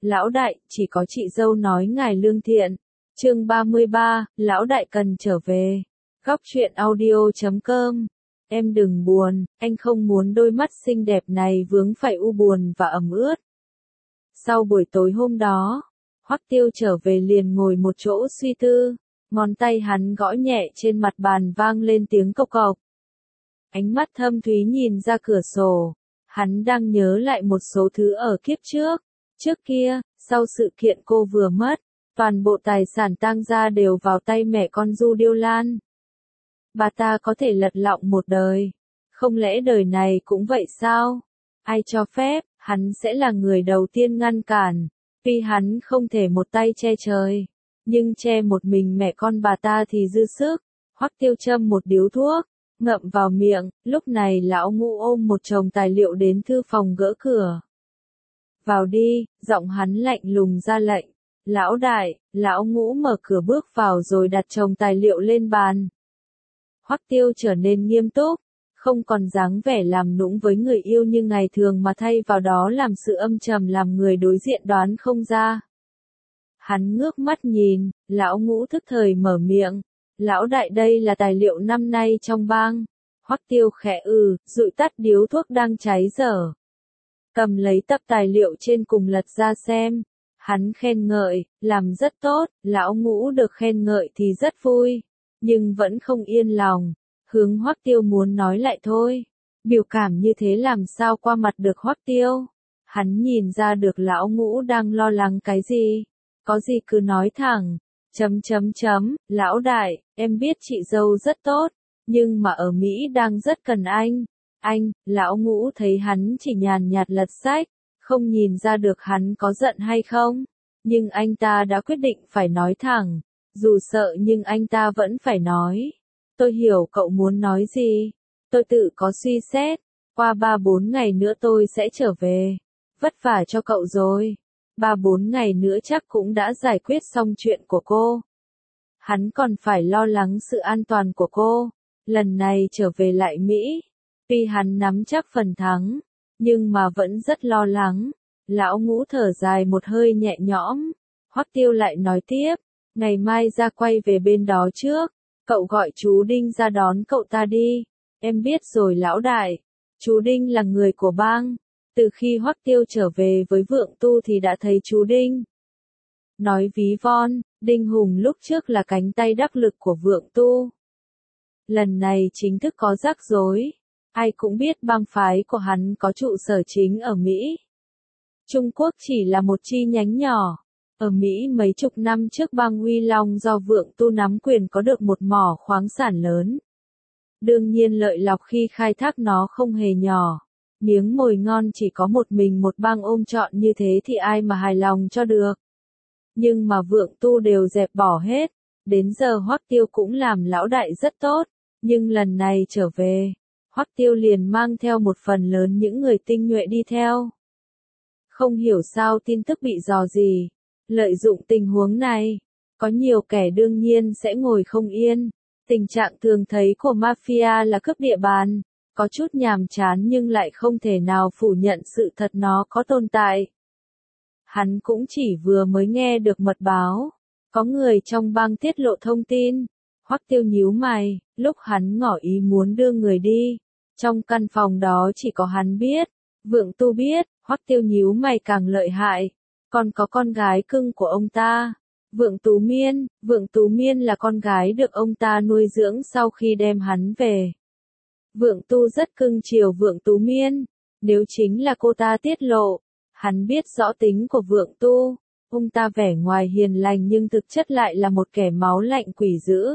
Lão đại, chỉ có chị dâu nói ngài lương thiện. Chương 33, lão đại cần trở về. Góc truyện audio.com. Em đừng buồn, anh không muốn đôi mắt xinh đẹp này vướng phải u buồn và ẩm ướt. Sau buổi tối hôm đó, Hoắc Tiêu trở về liền ngồi một chỗ suy tư, ngón tay hắn gõ nhẹ trên mặt bàn vang lên tiếng cộc cộc. Ánh mắt thâm thúy nhìn ra cửa sổ, hắn đang nhớ lại một số thứ ở kiếp trước. Trước kia, sau sự kiện cô vừa mất, toàn bộ tài sản tang gia đều vào tay mẹ con Du Điêu Lan. Bà ta có thể lật lọng một đời, không lẽ đời này cũng vậy sao? Ai cho phép, hắn sẽ là người đầu tiên ngăn cản, tuy hắn không thể một tay che trời, nhưng che một mình mẹ con bà ta thì dư sức. Hoắc Tiêu châm một điếu thuốc, ngậm vào miệng, lúc này lão Ngũ ôm một chồng tài liệu đến thư phòng gỡ cửa. Vào đi, giọng hắn lạnh lùng ra lệnh. Lão đại, lão Ngũ mở cửa bước vào rồi đặt chồng tài liệu lên bàn. Hoắc Tiêu trở nên nghiêm túc, không còn dáng vẻ làm nũng với người yêu như ngày thường mà thay vào đó làm sự âm trầm làm người đối diện đoán không ra. Hắn ngước mắt nhìn, lão Ngũ thức thời mở miệng. Lão đại, đây là tài liệu năm nay trong bang. Hoắc Tiêu khẽ dụi tắt điếu thuốc đang cháy dở. Cầm lấy tập tài liệu trên cùng lật ra xem. Hắn khen ngợi, làm rất tốt, lão Ngũ được khen ngợi thì rất vui, nhưng vẫn không yên lòng. Hướng Hoắc Tiêu muốn nói lại thôi. Biểu cảm như thế làm sao qua mặt được Hoắc Tiêu. Hắn nhìn ra được lão Ngũ đang lo lắng cái gì. Có gì cứ nói thẳng. Lão đại, em biết chị dâu rất tốt, nhưng mà ở Mỹ đang rất cần anh. Anh, lão Ngũ thấy hắn chỉ nhàn nhạt lật sách, không nhìn ra được hắn có giận hay không. Nhưng anh ta đã quyết định phải nói thẳng, dù sợ nhưng anh ta vẫn phải nói. Tôi hiểu cậu muốn nói gì, tôi tự có suy xét, qua 3-4 ngày nữa tôi sẽ trở về. Vất vả cho cậu rồi, 3-4 ngày nữa chắc cũng đã giải quyết xong chuyện của cô. Hắn còn phải lo lắng sự an toàn của cô, lần này trở về lại Mỹ. Tuy hắn nắm chắc phần thắng, nhưng mà vẫn rất lo lắng. Lão Ngũ thở dài một hơi nhẹ nhõm. Hoắc Tiêu lại nói tiếp, ngày mai ra quay về bên đó trước, cậu gọi chú Đinh ra đón cậu ta đi. Em biết rồi lão đại, chú Đinh là người của bang. Từ khi Hoắc Tiêu trở về với Vượng Tu thì đã thấy chú Đinh. Nói ví von, Đinh Hùng lúc trước là cánh tay đắc lực của Vượng Tu. Lần này chính thức có rắc rối. Ai cũng biết bang phái của hắn có trụ sở chính ở Mỹ. Trung Quốc chỉ là một chi nhánh nhỏ. Ở Mỹ mấy chục năm trước bang Uy Long do Vượng Tu nắm quyền có được một mỏ khoáng sản lớn. Đương nhiên lợi lộc khi khai thác nó không hề nhỏ. Miếng mồi ngon chỉ có một mình một bang ôm trọn như thế thì ai mà hài lòng cho được. Nhưng mà Vượng Tu đều dẹp bỏ hết. Đến giờ Hoắc Tiêu cũng làm lão đại rất tốt. Nhưng lần này trở về, Hoắc Tiêu liền mang theo một phần lớn những người tinh nhuệ đi theo. Không hiểu sao tin tức bị dò dỉ. Lợi dụng tình huống này, có nhiều kẻ đương nhiên sẽ ngồi không yên. Tình trạng thường thấy của mafia là cướp địa bàn, có chút nhàm chán nhưng lại không thể nào phủ nhận sự thật nó có tồn tại. Hắn cũng chỉ vừa mới nghe được mật báo, có người trong bang tiết lộ thông tin. Hoắc Tiêu nhíu mày, lúc hắn ngỏ ý muốn đưa người đi, trong căn phòng đó chỉ có hắn biết, Vượng Tu biết. Hoắc Tiêu nhíu mày càng lợi hại, còn có con gái cưng của ông ta, Vượng Tú Miên là con gái được ông ta nuôi dưỡng sau khi đem hắn về. Vượng Tu rất cưng chiều Vượng Tú Miên, nếu chính là cô ta tiết lộ, hắn biết rõ tính của Vượng Tu, ông ta vẻ ngoài hiền lành nhưng thực chất lại là một kẻ máu lạnh quỷ dữ.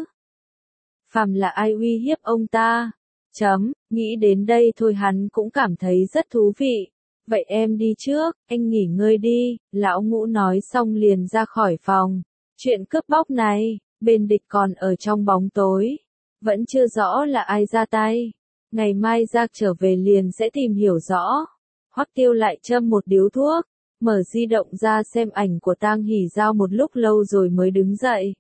Phàm là ai uy hiếp ông ta, nghĩ đến đây thôi hắn cũng cảm thấy rất thú vị. Vậy em đi trước, anh nghỉ ngơi đi, lão Ngũ nói xong liền ra khỏi phòng. Chuyện cướp bóc này, bên địch còn ở trong bóng tối. Vẫn chưa rõ là ai ra tay. Ngày mai Giạc trở về liền sẽ tìm hiểu rõ. Hoắc Tiêu lại châm một điếu thuốc, mở di động ra xem ảnh của Tang Hỷ Giao một lúc lâu rồi mới đứng dậy.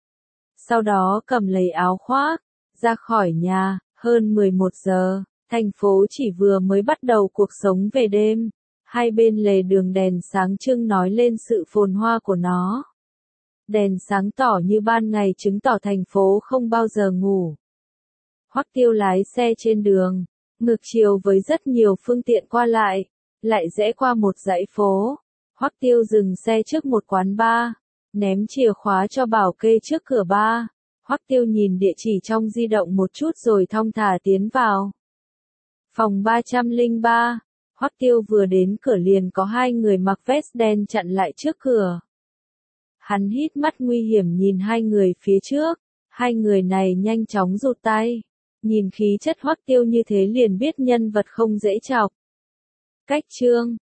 Sau đó cầm lấy áo khoác, ra khỏi nhà, hơn 11 giờ. Thành phố chỉ vừa mới bắt đầu cuộc sống về đêm. Hai bên lề đường đèn sáng trưng nói lên sự phồn hoa của nó. Đèn sáng tỏ như ban ngày chứng tỏ thành phố không bao giờ ngủ. Hoắc Tiêu lái xe trên đường, ngược chiều với rất nhiều phương tiện qua lại, lại rẽ qua một dãy phố. Hoắc Tiêu dừng xe trước một quán bar, ném chìa khóa cho bảo kê trước cửa bar. Hoắc Tiêu nhìn địa chỉ trong di động một chút rồi thong thả tiến vào. Phòng 303. Hoắc Tiêu vừa đến cửa liền có hai người mặc vest đen chặn lại trước cửa. Hắn hít mắt nguy hiểm nhìn hai người phía trước, hai người này nhanh chóng rụt tay. Nhìn khí chất Hoắc Tiêu như thế liền biết nhân vật không dễ chọc. Cách chương